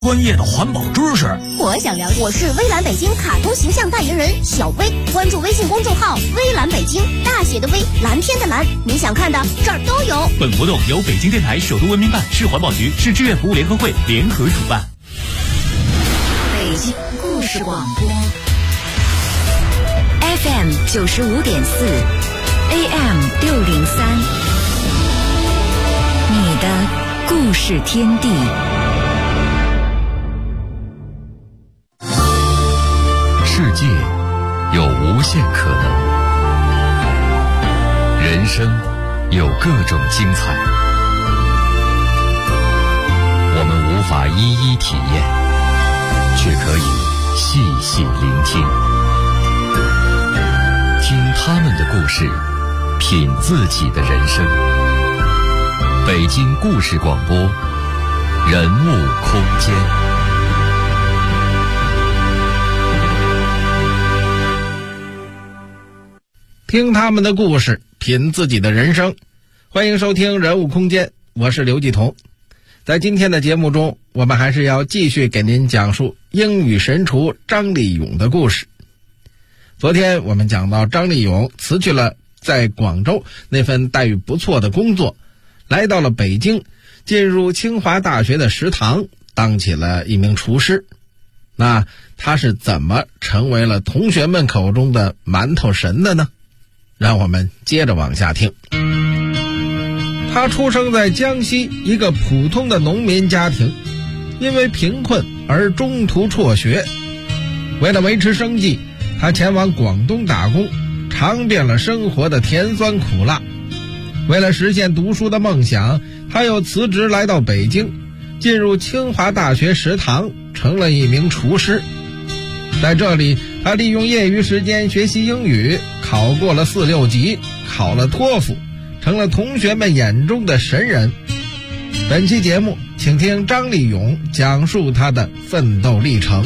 专业的环保知识， 我想了解。我是微蓝北京卡通形象代言人小薇，关注微信公众号微蓝北京，大写的微，蓝天的蓝，你想看的这儿都有。 本活动由北京电台首都文明办、市环保局、市志愿服务联合会联合主办。 北京故事广播 FM 95.4 AM 603，你的故事天地。 世界有无限可能，人生有各种精彩，我们无法一一体验，却可以细细聆听，听他们的故事，品自己的人生。北京故事广播，人物空间。 听他们的故事，品自己的人生。欢迎收听人物空间，我是刘继彤。在今天的节目中，我们还是要继续给您讲述英语神厨张立勇的故事。昨天我们讲到张立勇辞去了在广州那份待遇不错的工作，来到了北京，进入清华大学的食堂，当起了一名厨师。那他是怎么成为了同学们口中的馒头神的呢？让我们接着往下听。他出生在江西一个普通的农民家庭，因为贫困而中途辍学。为了维持生计，他前往广东打工，尝遍了生活的甜酸苦辣。为了实现读书的梦想，他又辞职来到北京，进入清华大学食堂，成了一名厨师。在这里，他利用业余时间学习英语，考过了4、6级，考了托福，成了同学们眼中的神人。本期节目，请听张立勇讲述他的奋斗历程。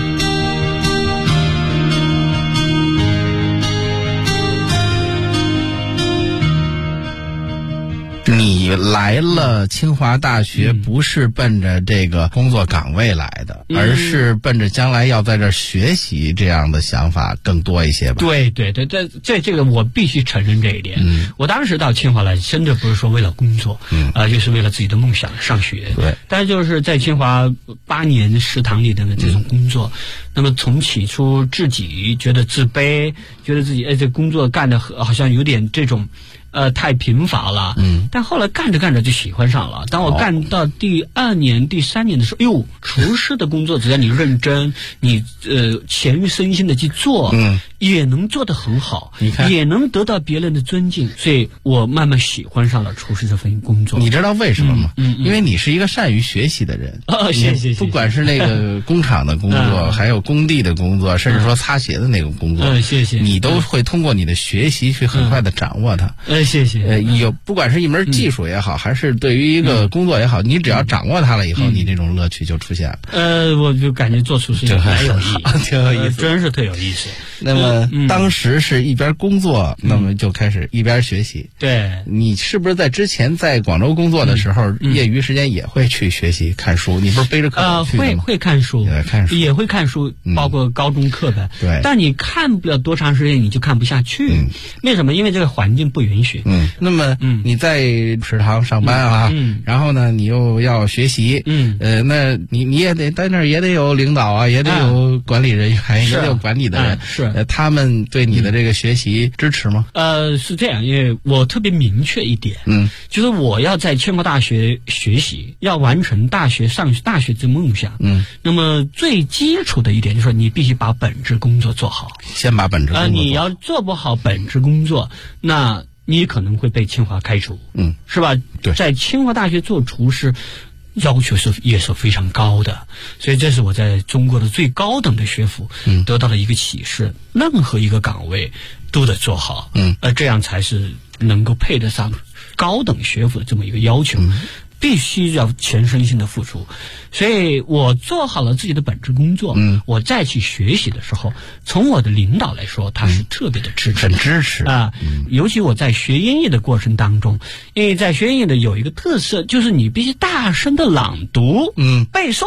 你来了清华大学不是奔着这个工作岗位来的，而是奔着将来要在这儿学习这样的想法更多一些吧？ 对，这个我必须承认这一点。我当时到清华来，真的不是说为了工作，就是为了自己的梦想上学。对，但是就是在清华8年食堂里的这种工作，那么从起初自己觉得自卑，觉得自己这工作干得好像有点这种。太贫乏了，但后来干着干着就喜欢上了。当我干到第2年、第3年的时候，厨师的工作只要你认真，你潜于身心的去做，也能做得很好，也能得到别人的尊敬，所以我慢慢喜欢上了厨师这份工作。 你知道为什么吗？因为你是一个善于学习的人。 谢谢。 不管是那个工厂的工作，还有工地的工作，甚至说擦鞋的那种工作， 谢谢。 你都会通过你的学习去很快的掌握它。 谢谢。 不管是一门技术也好，还是对于一个工作也好，你只要掌握它了以后，你这种乐趣就出现了。 我就感觉做厨师蛮有意思， 挺有意思， 真是特有意思。 那么当时是一边工作，那么就开始一边学习。 对， 你是不是在之前在广州工作的时候，业余时间也会去学习看书？你不是背着课本去的吗？ 会看书，也会看书，包括高中课本。 对， 但你看不了多长时间，你就看不下去。为什么？因为这个环境不允许。 那么你在食堂上班啊，然后呢，你又要学习，那你也得在那儿也得有领导啊，也得有管理人员，也得有管理的人。是他们对你的这个学习支持吗？ 是这样，因为我特别明确一点，就是我要在清华大学学习，要完成上大学这梦想。那么最基础的一点就是说，你必须把本职工作做好。 先把本职工作做好。 你要做不好本职工作，那你可能会被清华开除，是吧？ 对， 在清华大学做厨师，要求也是非常高的，所以这是我在中国的最高等的学府得到了一个启示：任何一个岗位都得做好，这样才是能够配得上高等学府的这么一个要求。必须要全身心的付出，所以我做好了自己的本职工作，我再去学习的时候，从我的领导来说，他是特别的支持， 很支持啊。尤其我在学英语的过程当中，因为在学英语的有一个特色，就是你必须大声的朗读，背诵。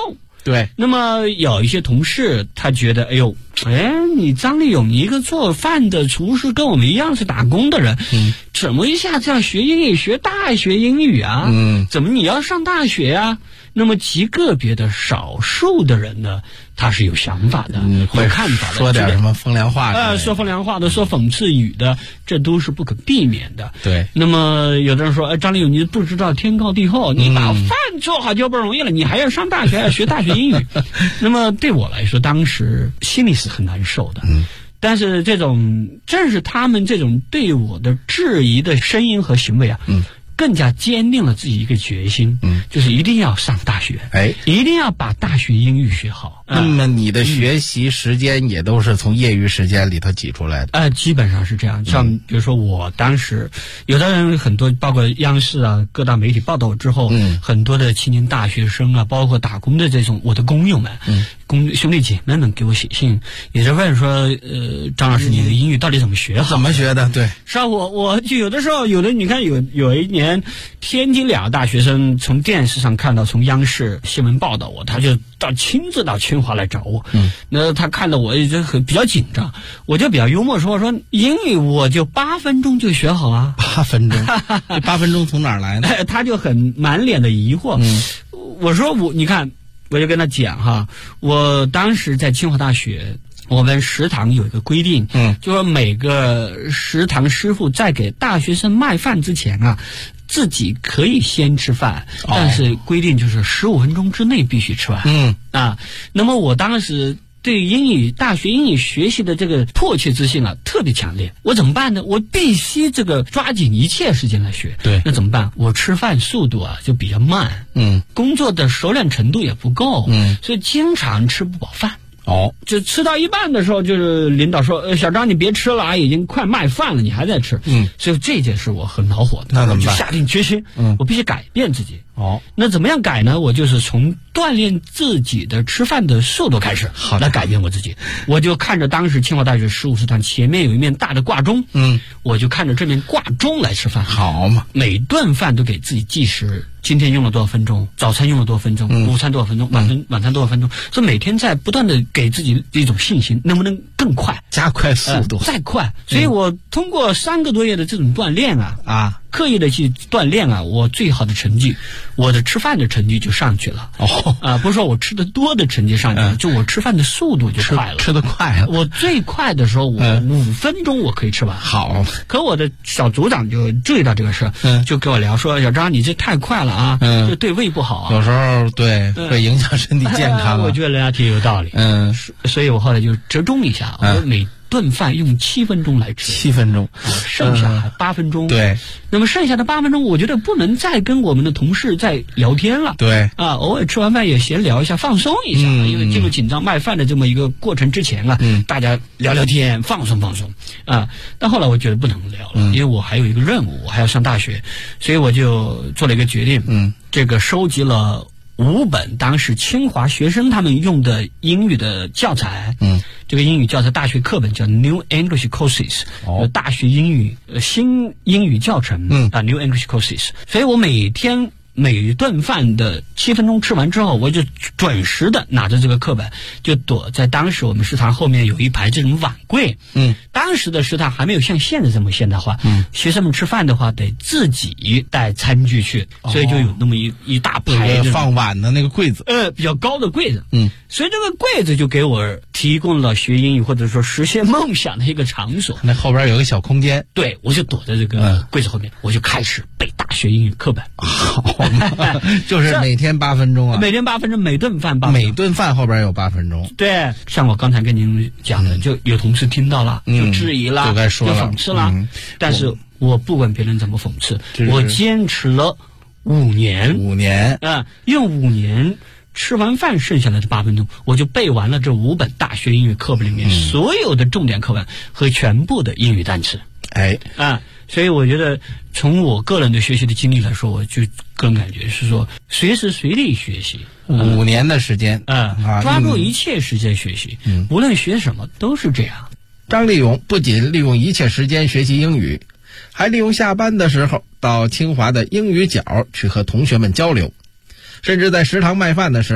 对。 那么有一些同事他觉得，你张立勇一个做饭的厨师，跟我们一样是打工的人，怎么一下子要学英语，学大学英语啊？怎么你要上大学啊？那么极个别的少数的人呢，他是有想法的，有看法的， 说点什么风凉话说风凉话的，说讽刺语的，这都是不可避免的。 对。 那么有的人说，张立勇，你不知道天高地厚，你把饭做好就不容易了，你还要上大学，要学大学英语。那么对我来说，当时心里是很难受的。但是正是他们这种对我的质疑的声音和行为啊，更加坚定了自己一个决心，就是一定要上大学，一定要把大学英语学好。 那么你的学习时间也都是从业余时间里头挤出来的？ 基本上是这样。像比如说我当时，有的人很多，包括央视啊各大媒体报道之后，很多的青年大学生啊，包括打工的这种我的工友们，兄弟姐妹们给我写信，也是问说，张老师，你的英语到底怎么学好？ 怎么学的？对， 是啊，我就有的时候，你看有一年，天津2个大学生从电视上看到，从央视新闻报道我，他就亲自到清华来找我。那他看到我就比较紧张，我就比较幽默说英语我就8分钟就学好啊。 8分钟？这8分钟从哪儿来呢？ 他就很满脸的疑惑。我说你看。我就跟他讲哈，我当时在清华大学，我们食堂有一个规定，就说每个食堂师傅在给大学生卖饭之前啊，自己可以先吃饭，但是规定就是15分钟之内必须吃完。那么我当时对大学英语学习的这个迫切之心啊，特别强烈。我怎么办呢？我必须抓紧一切时间来学。 对， 那怎么办？我吃饭速度啊就比较慢，工作的熟练程度也不够，所以经常吃不饱饭。就吃到一半的时候，就是领导说：“小张，你别吃了啊，已经快卖饭了，你还在吃。”所以这件事我很恼火的。 那怎么办？ 就下定决心，我必须改变自己。那怎么样改呢？我就是从锻炼自己的吃饭的速度开始，来改变我自己。我就看着当时清华大学15食堂前面有一面大的挂钟，我就看着这面挂钟来吃饭。 好嘛， 每顿饭都给自己计时。今天用了多少分钟？早餐用了多少分钟？午餐多少分钟？晚餐多少分钟？所以每天在不断的给自己一种信心，能不能更快？ 加快速度， 再快。所以我通过3个多月的这种锻炼刻意的去锻炼我最好的成绩，我的吃饭的成绩就上去了。不是说我吃的多的成绩上去了，就我吃饭的速度就快了， 吃得快了。 我最快的时候，我5分钟我可以吃完。 好， 可我的小组长就注意到这个事，就跟我聊说：“小张，你这太快了啊，这对胃不好啊。” 有时候会影响身体健康。 我觉得人家挺有道理。所以我后来就折中一下，我每顿饭用7分钟来吃 ，7分钟， 剩下还8分钟。 对， 那么剩下的8分钟，我觉得不能再跟我们的同事再聊天了。 对， 偶尔吃完饭也闲聊一下，放松一下，因为进入紧张卖饭的这么一个过程之前大家聊聊天，放松放松但后来我觉得不能聊了，因为我还有一个任务，我还要上大学，所以我就做了一个决定，这个收集了5本当时清华学生他们用的英语的教材，这个英语教材大学课本叫 New English Courses，大学英语新英语教程New English Courses。所以我每顿饭的7分钟吃完之后，我就准时的拿着这个课本，就躲在当时我们食堂后面有一排这种碗柜。当时的食堂还没有像现在这么现代化，学生们吃饭的话得自己带餐具去，所以就有那么一大排放碗的那个柜子， 比较高的柜子。所以这个柜子就给我提供了学英语或者说实现梦想的一个场所。 那后边有个小空间， 对，我就躲在这个柜子后面，我就开始背大学英语课本。 就是每天8分钟每天8分钟，每顿饭8分钟， 每顿饭后边有8分钟。 对，像我刚才跟您讲的，就有同事听到了，就质疑了， 就该说了， 就讽刺了。但是我不管别人怎么讽刺，我坚持了5年。用5年吃完饭剩下来的8分钟，我就背完了这5本大学英语课本里面所有的重点课文和全部的英语单词。所以我觉得从我个人的学习的经历来说，我就个人感觉是说随时随地学习 ，5年的时间抓住一切时间学习，无论学什么都是这样。 张立勇不仅利用一切时间学习英语，还利用下班的时候到清华的英语角去和同学们交流，甚至在食堂卖饭的时候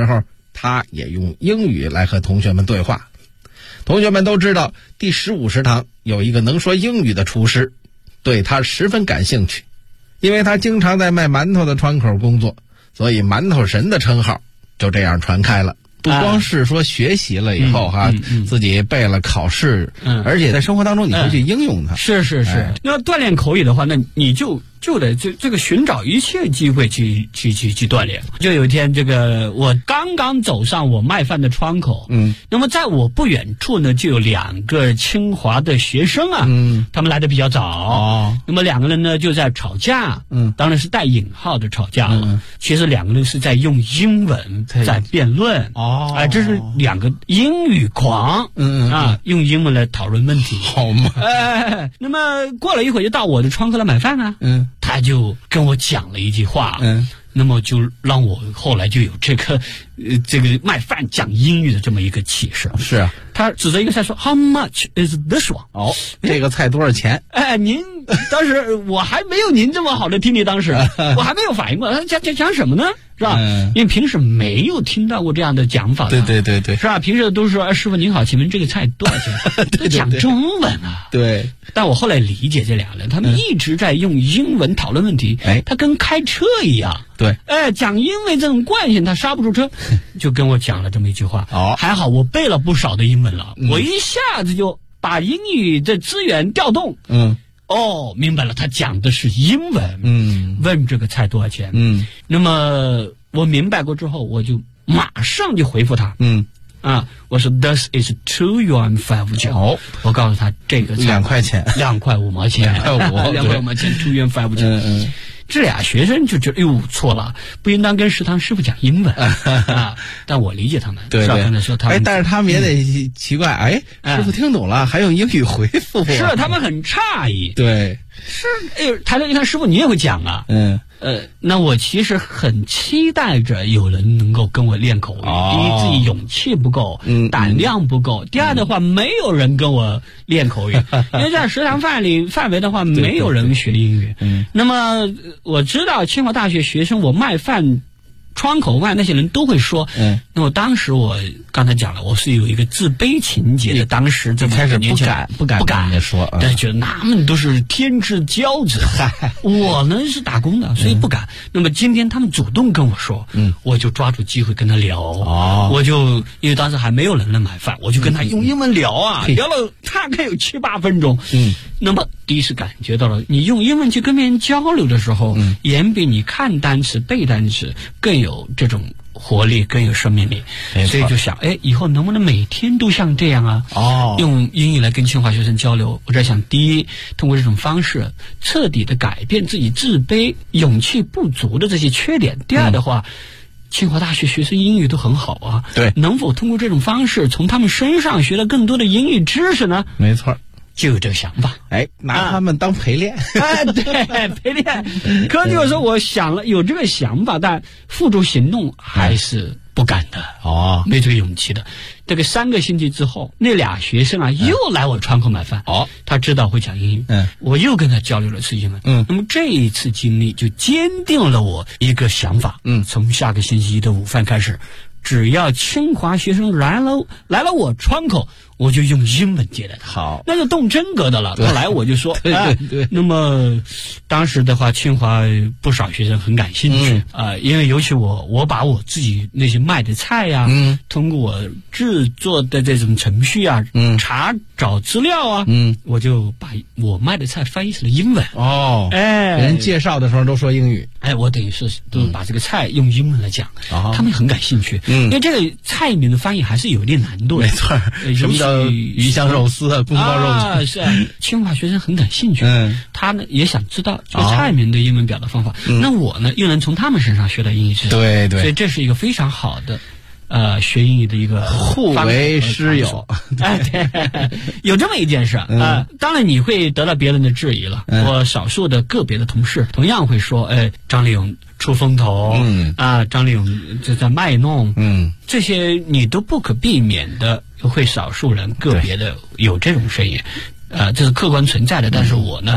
他也用英语来和同学们对话。同学们都知道第15食堂有一个能说英语的厨师，对他十分感兴趣，因为他经常在卖馒头的窗口工作，所以馒头神的称号就这样传开了。不光是说学习了以后自己背了考试，而且在生活当中你会去应用它。 是。要锻炼口语的话，那你就得这个寻找一切机会去锻炼。就有一天，这个我刚刚走上我卖饭的窗口，那么在我不远处呢，就有2个清华的学生啊，他们来的比较早，那么2个人呢就在吵架，当然是带引号的吵架了，其实2个人是在用英文在辩论，这是2个英语狂，用英文来讨论问题， 好嘛， 那么过了一会就到我的窗口来买饭啊，他就跟我讲了一句话，那么就让我后来就有这个卖饭讲英语的这么一个启示。 是啊， 他指着一个菜说 How much is this one？ 这个菜多少钱？ 您当时我还没有您这么好的听力，当时我还没有反应过来，他讲什么呢？是吧？因为平时没有听到过这样的讲法的。 对，是吧？平时都是说师傅您好，请问这个菜多少钱？ 对， 讲中文啊。 对。 但我后来理解这2人，他们一直在用英文讨论问题，他跟开车一样。 对。 讲英文这种惯性，他刹不住车，就跟我讲了这么一句话。还好我背了不少的英文了，我一下子就把英语的资源调动。明白了，他讲的是英文。问这个菜多少钱？那么我明白过之后，我就马上就回复他。我说 This is 2 yuan 5角。我告诉他这个菜 2块钱 ，2块5毛钱，2块5毛钱，2 yuan 5角。这俩学生就觉得错了，不应当跟食堂师傅讲英文但我理解他们， 对， 刚才说他们， 但是他们也得奇怪，师傅听懂了，还用英语回复是他们很诧异， 对， 是抬头一看，师傅你也会讲啊，那我其实很期待着有人能够跟我练口语，第一自己勇气不够，胆量不够，第二的话没有人跟我练口语，因为在食堂范围的话没有人学英语，那么我知道清华大学学生我卖饭窗口外那些人都会说，那么当时我刚才讲了，我是有一个自卑情节的，当时这么开始不敢说， 但觉得他们都是天之骄子，我呢是打工的，所以不敢。那么今天他们主动跟我说，我就抓住机会跟他聊，我就因为当时还没有人来买饭，我就跟他用英文聊啊，聊了大概有7、8分钟，那么第一次感觉到了，你用英文去跟别人交流的时候，远比你看单词背单词更有这种活力，更有生命力，所以就想，以后能不能每天都像这样啊？用英语来跟清华学生交流。我在想，第一，通过这种方式彻底的改变自己自卑、勇气不足的这些缺点；第二的话，清华大学学生英语都很好啊， 对， 能否通过这种方式从他们身上学到更多的英语知识呢？ 没错。 就有这个想法， 拿他们当陪练， 对，陪练。可就是说，我想了有这个想法，但付诸行动还是不敢的，没这个勇气的。这个3个星期之后，那俩学生啊又来我窗口买饭，他知道会讲英语，我又跟他交流了次英文，那么这一次经历就坚定了我一个想法，从下个星期一的午饭开始，只要清华学生来了我窗口，我就用英文接待他， 好， 那就动真格的了。后来我就说， 对， 那么当时的话，清华不少学生很感兴趣因为尤其我把我自己那些卖的菜呀，通过我制作的这种程序啊，查找资料啊，我就把我卖的菜翻译成了英文。 人介绍的时候都说英语， 我等于是都把这个菜用英文来讲，他们很感兴趣，因为这个菜名的翻译还是有点难度的， 没错，什么叫鱼香肉丝啊，宫保肉丝是清华学生很感兴趣，他呢也想知道这个菜名的英文表达方法，那我呢又能从他们身上学到英语知识， 对， 所以这是一个非常好的学英语的一个互为师友， 对，有这么一件事当然你会得到别人的质疑了，我少数的个别的同事同样会说，张立勇出风头，张立勇就在卖弄，这些你都不可避免的会少数人个别的有这种声音，这是客观存在的，但是我呢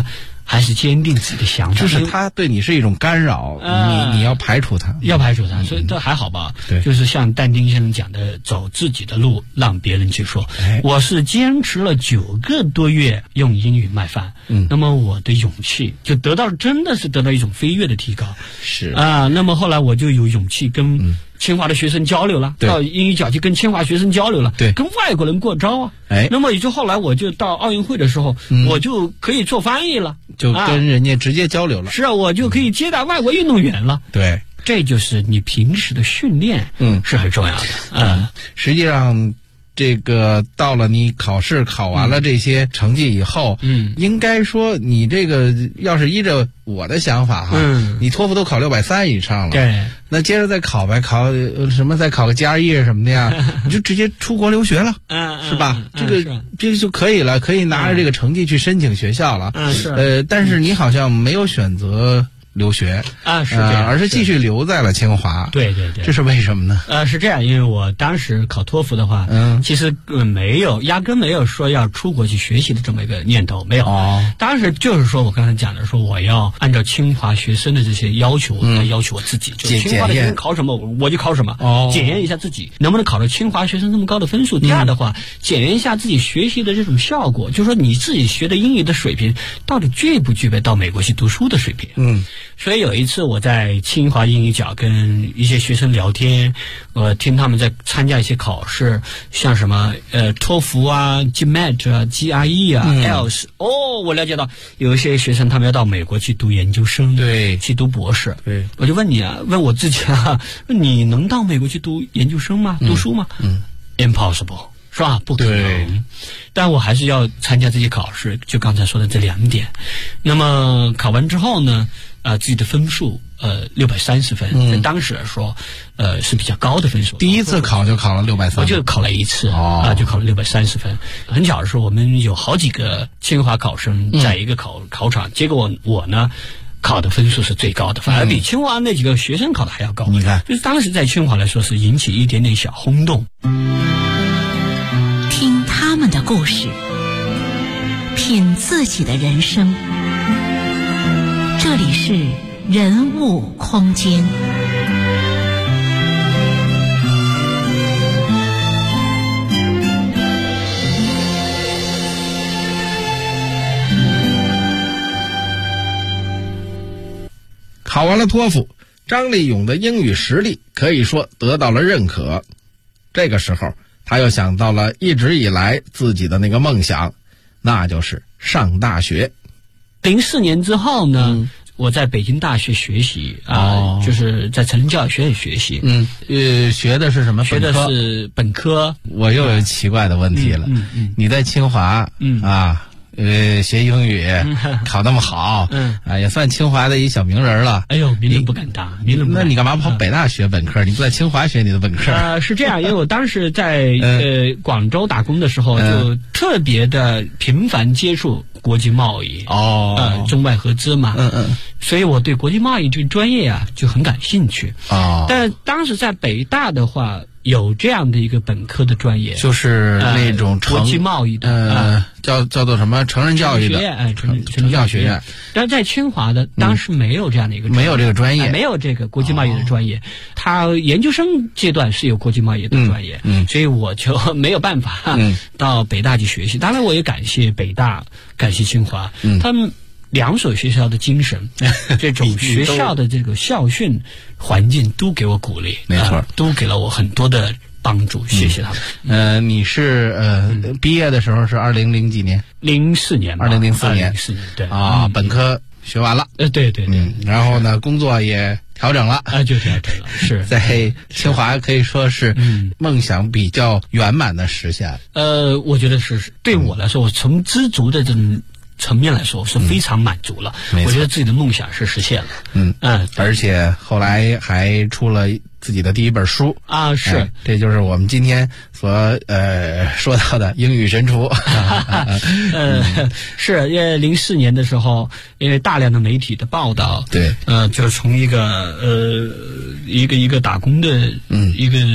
还是坚定自己的想法。 就是他对你是一种干扰，你要排除他， 所以这还好吧？ 对， 就是像但丁先生讲的，走自己的路，让别人去说。我是坚持了9个多月用英语卖饭，那么我的勇气就真的是得到一种飞跃的提高。 是啊，那么后来我就有勇气跟清华的学生交流了，到英语角去跟清华学生交流了， 对， 跟外国人过招啊。那么也就后来我就到奥运会的时候，我就可以做翻译了， 就跟人家直接交流了。 是啊，我就可以接待外国运动员了。 对， 这就是你平时的训练，是很重要的。 实际上，这个到了你考试考完了这些成绩以后，应该说你这个要是依着我的想法哈，你托福都考630以上了， 对， 那接着再考呗，考什么再考个GRE什么的呀，你就直接出国留学了，是吧？这个就可以了，可以拿着这个成绩去申请学校了。但是你好像没有选择留学是这样， 而是继续留在了清华。 对， 这是为什么呢？ 是这样，因为我当时考托福的话，其实压根没有说要出国去学习的这么一个念头，没有。当时就是说我刚才讲的，说我要按照清华学生的这些要求，来要求我自己，就清华的学生考什么我就考什么，检验一下自己能不能考到清华学生这么高的分数。第二的话，检验一下自己学习的这种效果，就是说你自己学的英语的水平到底具不具备到美国去读书的水平。所以有一次我在清华英语角跟一些学生聊天，听他们在参加一些考试，像什么托福啊、GMAT 啊、GRE 啊、IELTS，我了解到有一些学生他们要到美国去读研究生， 对， 去读博士。 对， 我就问我自己你能到美国去读研究生吗？读书吗？Impossible。是吧？不可能。但我还是要参加这些考试，就刚才说的这2点。那么考完之后呢，自己的分数630分，在当时来说，是比较高的分数。 第一次考就考了630， 我就考了一次就考了630分。很巧的是，我们有好几个清华考生在一个考场，结果我呢考的分数是最高的，反而比清华那几个学生考的还要高。 你看， 就是当时在清华来说是引起一点点小轰动。 听他们的故事，品自己的人生。这里是人物空间。 考完了托福，张立勇的英语实力可以说得到了认可。这个时候他又想到了一直以来自己的那个梦想，那就是上大学。 04年之后呢，我在北京大学学习就是在成人教育学院学习。 学的是什么？ 学的是本科。 我又有奇怪的问题了。你在清华学英语考那么好，也算清华的一小名人了。 哎呦，名人不敢当，名人不敢当。 那你干嘛跑北大学本科？你不在清华学你的本科？ 是这样，因为我当时在广州打工的时候，就特别的频繁接触国际贸易中外合资嘛。所以我对国际贸易这个专业就很感兴趣。但当时在北大的话，有这样的一个本科的专业， 就是那种国际贸易的叫做什么成人教育的成人教育学院。但是在清华的当时没有这样的一个专业， 没有这个专业， 没有这个国际贸易的专业。他研究生阶段是有国际贸易的专业，所以我就没有办法到北大去学习。当然我也感谢北大，感谢清华，他们2所学校的精神，这种学校的这个校训环境都给我鼓励， 没错， 都给了我很多的帮助，谢谢他们。你是毕业的时候是2000几年 ？04年吧 ，2004年， 对本科学完了， 对， 然后呢，工作也调整了， 就调整了，是在清华可以说是梦想比较圆满的实现。 我觉得是对我来说，我从知足的这种层面来说，我是非常满足了。我觉得自己的梦想是实现了。 而且后来还出了自己的第一本书是， 这就是我们今天所说到的英语神厨。 是因为04年的时候，因为大量的媒体的报道，对，就是从一个打工的一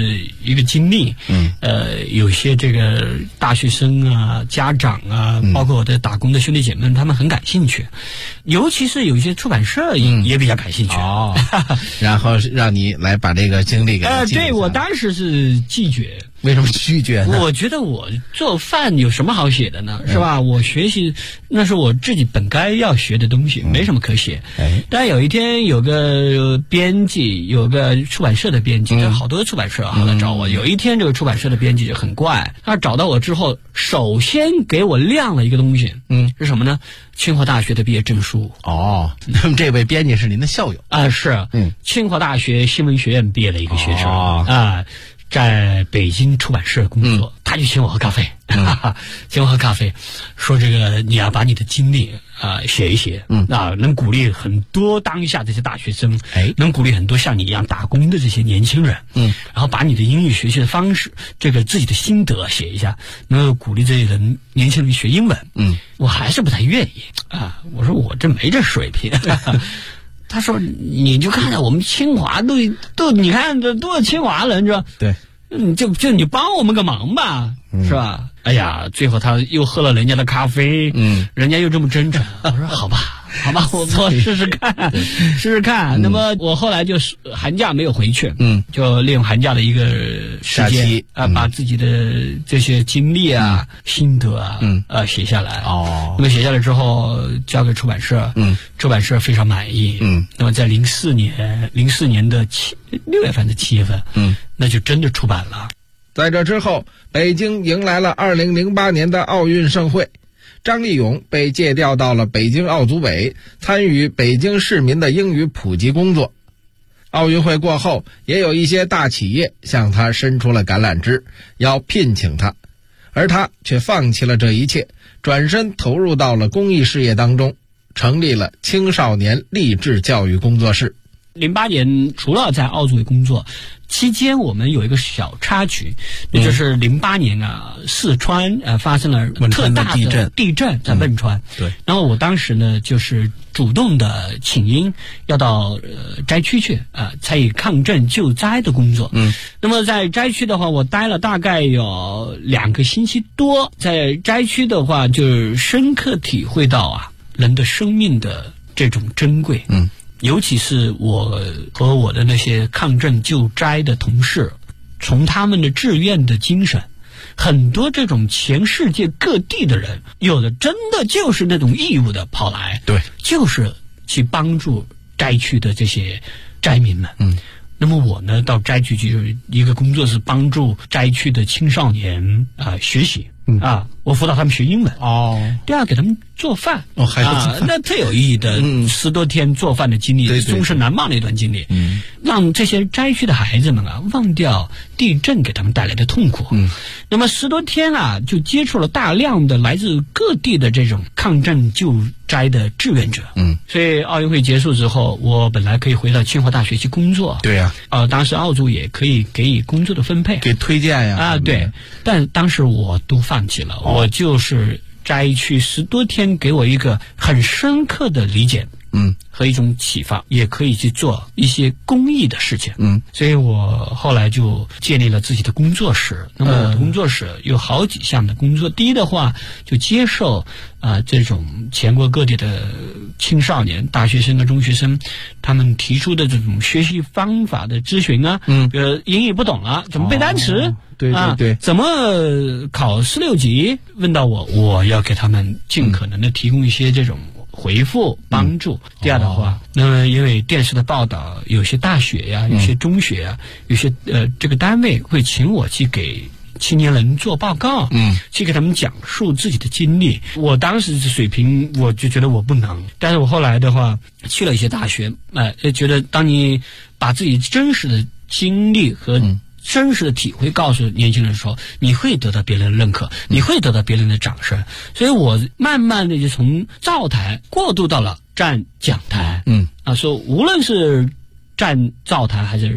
一个经历。有些这个大学生啊、家长啊，包括我的打工的兄弟姐妹们，他们很感兴趣，尤其是有一些出版社也比较感兴趣。 然后让你来把这个经历给对，我当时是拒绝。 为什么拒绝呢？ 我觉得我做饭有什么好写的呢？是吧？我学习那是我自己本该要学的东西，没什么可写。但有一天有个编辑，有个出版社的编辑，好多出版社来找我。有一天这个出版社的编辑就很怪，他找到我之后，首先给我亮了一个东西，是什么呢？清华大学的毕业证书。 那么这位编辑是您的校友啊？是，清华大学新闻学院毕业的一个学生啊。在北京出版社工作，他就请我喝咖啡，请我喝咖啡，说这个你要把你的经历写一写，能鼓励很多当下这些大学生，能鼓励很多像你一样打工的这些年轻人，然后把你的英语学习的方式，这个自己的心得写一下，能够鼓励这些人年轻人学英文。我还是不太愿意我说我这没这水平。他说：“你就看着我们清华都，你看这都是清华人，是吧？ 对， 就你帮我们个忙吧，是吧？哎呀，最后他又喝了人家的咖啡，人家又这么真诚，我说好吧，我试试看，试试看。那么我后来就是寒假没有回去，就利用寒假的一个时间把自己的这些经历心得写下来。那么写下来之后交给出版社，出版社非常满意。那么在04年的6月份的7月份，那就真的出版了。 在这之后，北京迎来了2008年的奥运盛会。张立勇被借调到了北京奥组委，参与北京市民的英语普及工作。奥运会过后，也有一些大企业向他伸出了橄榄枝，要聘请他，而他却放弃了这一切，转身投入到了公益事业当中，成立了青少年励志教育工作室。 08年除了在奥组委工作期间，我们有一个小插曲，那就是08年四川发生了特大的地震在汶川。 对， 然后我当时呢就是主动的请缨要到灾区去参与抗震救灾的工作。那么在灾区的话，我待了大概有2个星期多，在灾区的话就是深刻体会到人的生命的这种珍贵。尤其是我和我的那些抗震救灾的同事，从他们的志愿的精神，很多这种全世界各地的人，有的真的就是那种义务的跑来， 对， 就是去帮助灾区的这些灾民们。那么我呢，到灾区去一个工作是帮助灾区的青少年学习。我辅导他们学英文。第二给他们做饭。 还有做饭那特有意义的10多天做饭的经历，终身难忘的一段经历。让这些灾区的孩子们忘掉地震给他们带来的痛苦。那么10多天就接触了大量的来自各地的这种抗震救灾的志愿者。所以奥运会结束之后，我本来可以回到清华大学去工作。 对呀。 当时奥组也可以给予工作的分配， 给推荐呀。 对。但当时我都放弃了。我就是灾区10多天给我一个很深刻的理解。和一种启发，也可以去做一些公益的事情。所以我后来就建立了自己的工作室。那么我的工作室有好几项的工作。第一的话，就接受这种全国各地的青少年、大学生和中学生，他们提出的这种学习方法的咨询比如英语不懂了，怎么背单词？ 对， 怎么考16级？问到我要给他们尽可能的提供一些这种回复帮助。第二的话，那么因为电视的报道，有些大学呀，有些中学呀，有些这个单位会请我去给青年人做报告，去给他们讲述自己的经历。我当时的水平，我就觉得我不能，但是我后来的话去了一些大学，觉得当你把自己真实的经历和真实的体会告诉年轻人的时候，你会得到别人的认可，你会得到别人的掌声。所以我慢慢的就从灶台过渡到了站讲台。说无论是站灶台还是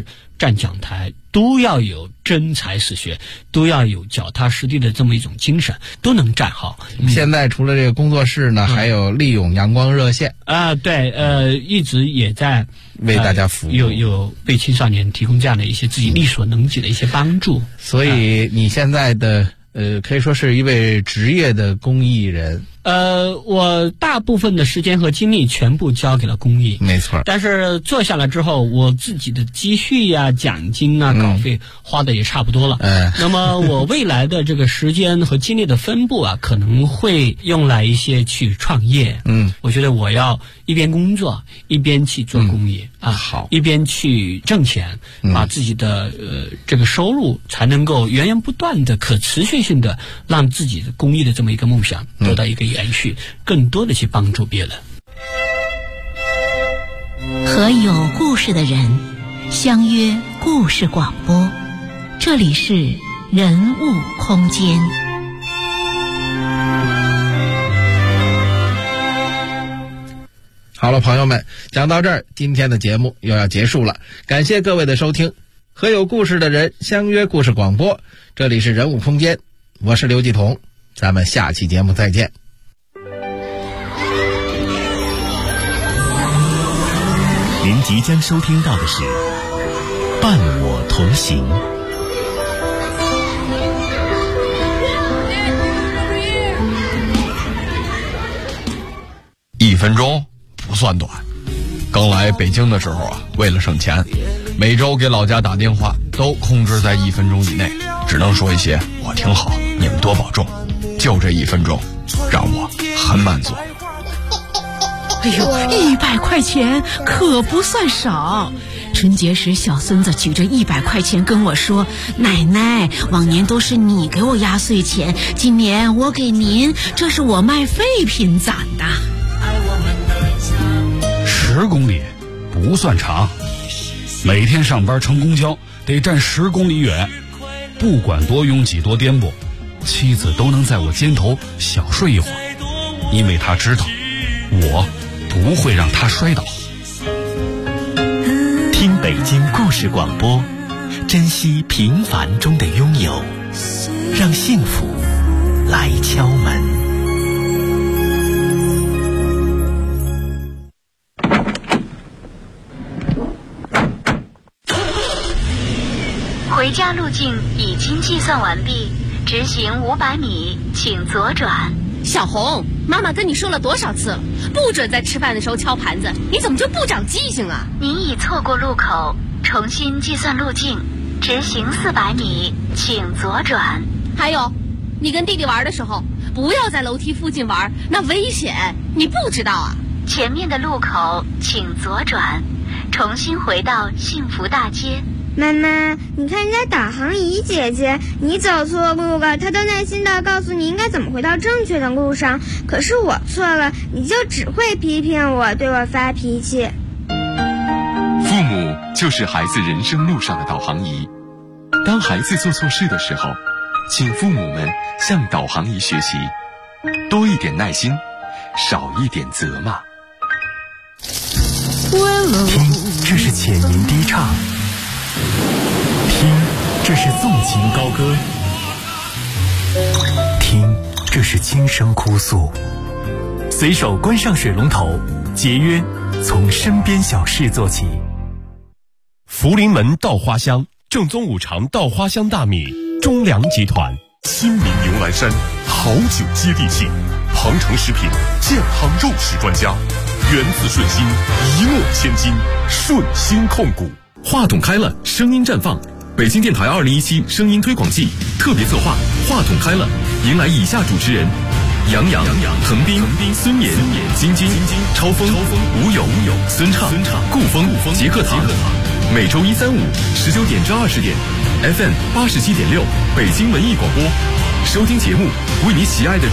站讲台，都要有真才实学，都要有脚踏实地的这么一种精神，都能站好。 现在除了这个工作室呢，还有利用阳光热线对，一直也在为大家服务， 有为青少年提供这样的一些自己力所能及的一些帮助。 所以你现在的可以说是一位职业的公益人。 我大部分的时间和精力全部交给了公益， 没错。 但是做下来之后，我自己的积蓄呀、奖金啊、稿费花的也差不多了。那么我未来的这个时间和精力的分布啊，可能会用来一些去创业。我觉得我要一边工作一边去做公益好， 一边去挣钱，把自己的这个收入才能够源源不断的、可持续性的让自己的公益的这么一个梦想得到一个延续，更多的去帮助别人。 和有故事的人相约故事广播，这里是人物空间。 好了，朋友们，讲到这儿，今天的节目又要结束了，感谢各位的收听。和有故事的人相约故事广播，这里是人物空间，我是刘继彤，咱们下期节目再见。 您即将收听到的是《伴我同行》。 1分钟不算短。刚来北京的时候啊，为了省钱，每周给老家打电话都控制在1分钟以内，只能说一些我挺好，你们多保重。就这1分钟，让我很满足。 哎呦，100块钱可不算少。春节时，小孙子举着100块钱跟我说：“奶奶，往年都是你给我压岁钱，今年我给您，这是我卖废品攒的。 ”10公里不算长，每天上班乘公交得站10公里远，不管多拥挤多颠簸，妻子都能在我肩头小睡一会儿，因为她知道我不会让她摔倒。 听北京故事广播，珍惜平凡中的拥有，让幸福来敲门。 回家路径已经计算完毕，直行500米，请左转。 小红，妈妈跟你说了多少次了，不准在吃饭的时候敲盘子，你怎么就不长记性啊？ 您已错过路口，重新计算路径，直行400米，请左转。 还有，你跟弟弟玩的时候，不要在楼梯附近玩，那危险，你不知道啊？ 前面的路口请左转，重新回到幸福大街。 妈妈，你看人家导航仪姐姐，你走错路了，她都耐心地告诉你应该怎么回到正确的路上，可是我错了，你就只会批评我，对我发脾气。 父母就是孩子人生路上的导航仪，当孩子做错事的时候，请父母们向导航仪学习，多一点耐心，少一点责骂。 听，这是浅吟低唱；听，这是纵情高歌；听，这是轻声哭诉。随手关上水龙头，节约从身边小事做起。福临门稻花香，正宗五常稻花香大米，中粮集团。亲民牛栏山，好酒接地气。庞城食品健康肉食专家，源自顺心，一诺千金，顺心控股。话筒开了，声音绽放。北京电台2017声音推广季特别策划，话筒开了，迎来以下主持人：杨洋、滕斌、孙岩、金金、超风、吴友、孙畅、顾风、杰克塔。每周1、3、5 19点至20点 ，FM 87.6，北京文艺广播。收听节目，为你喜爱的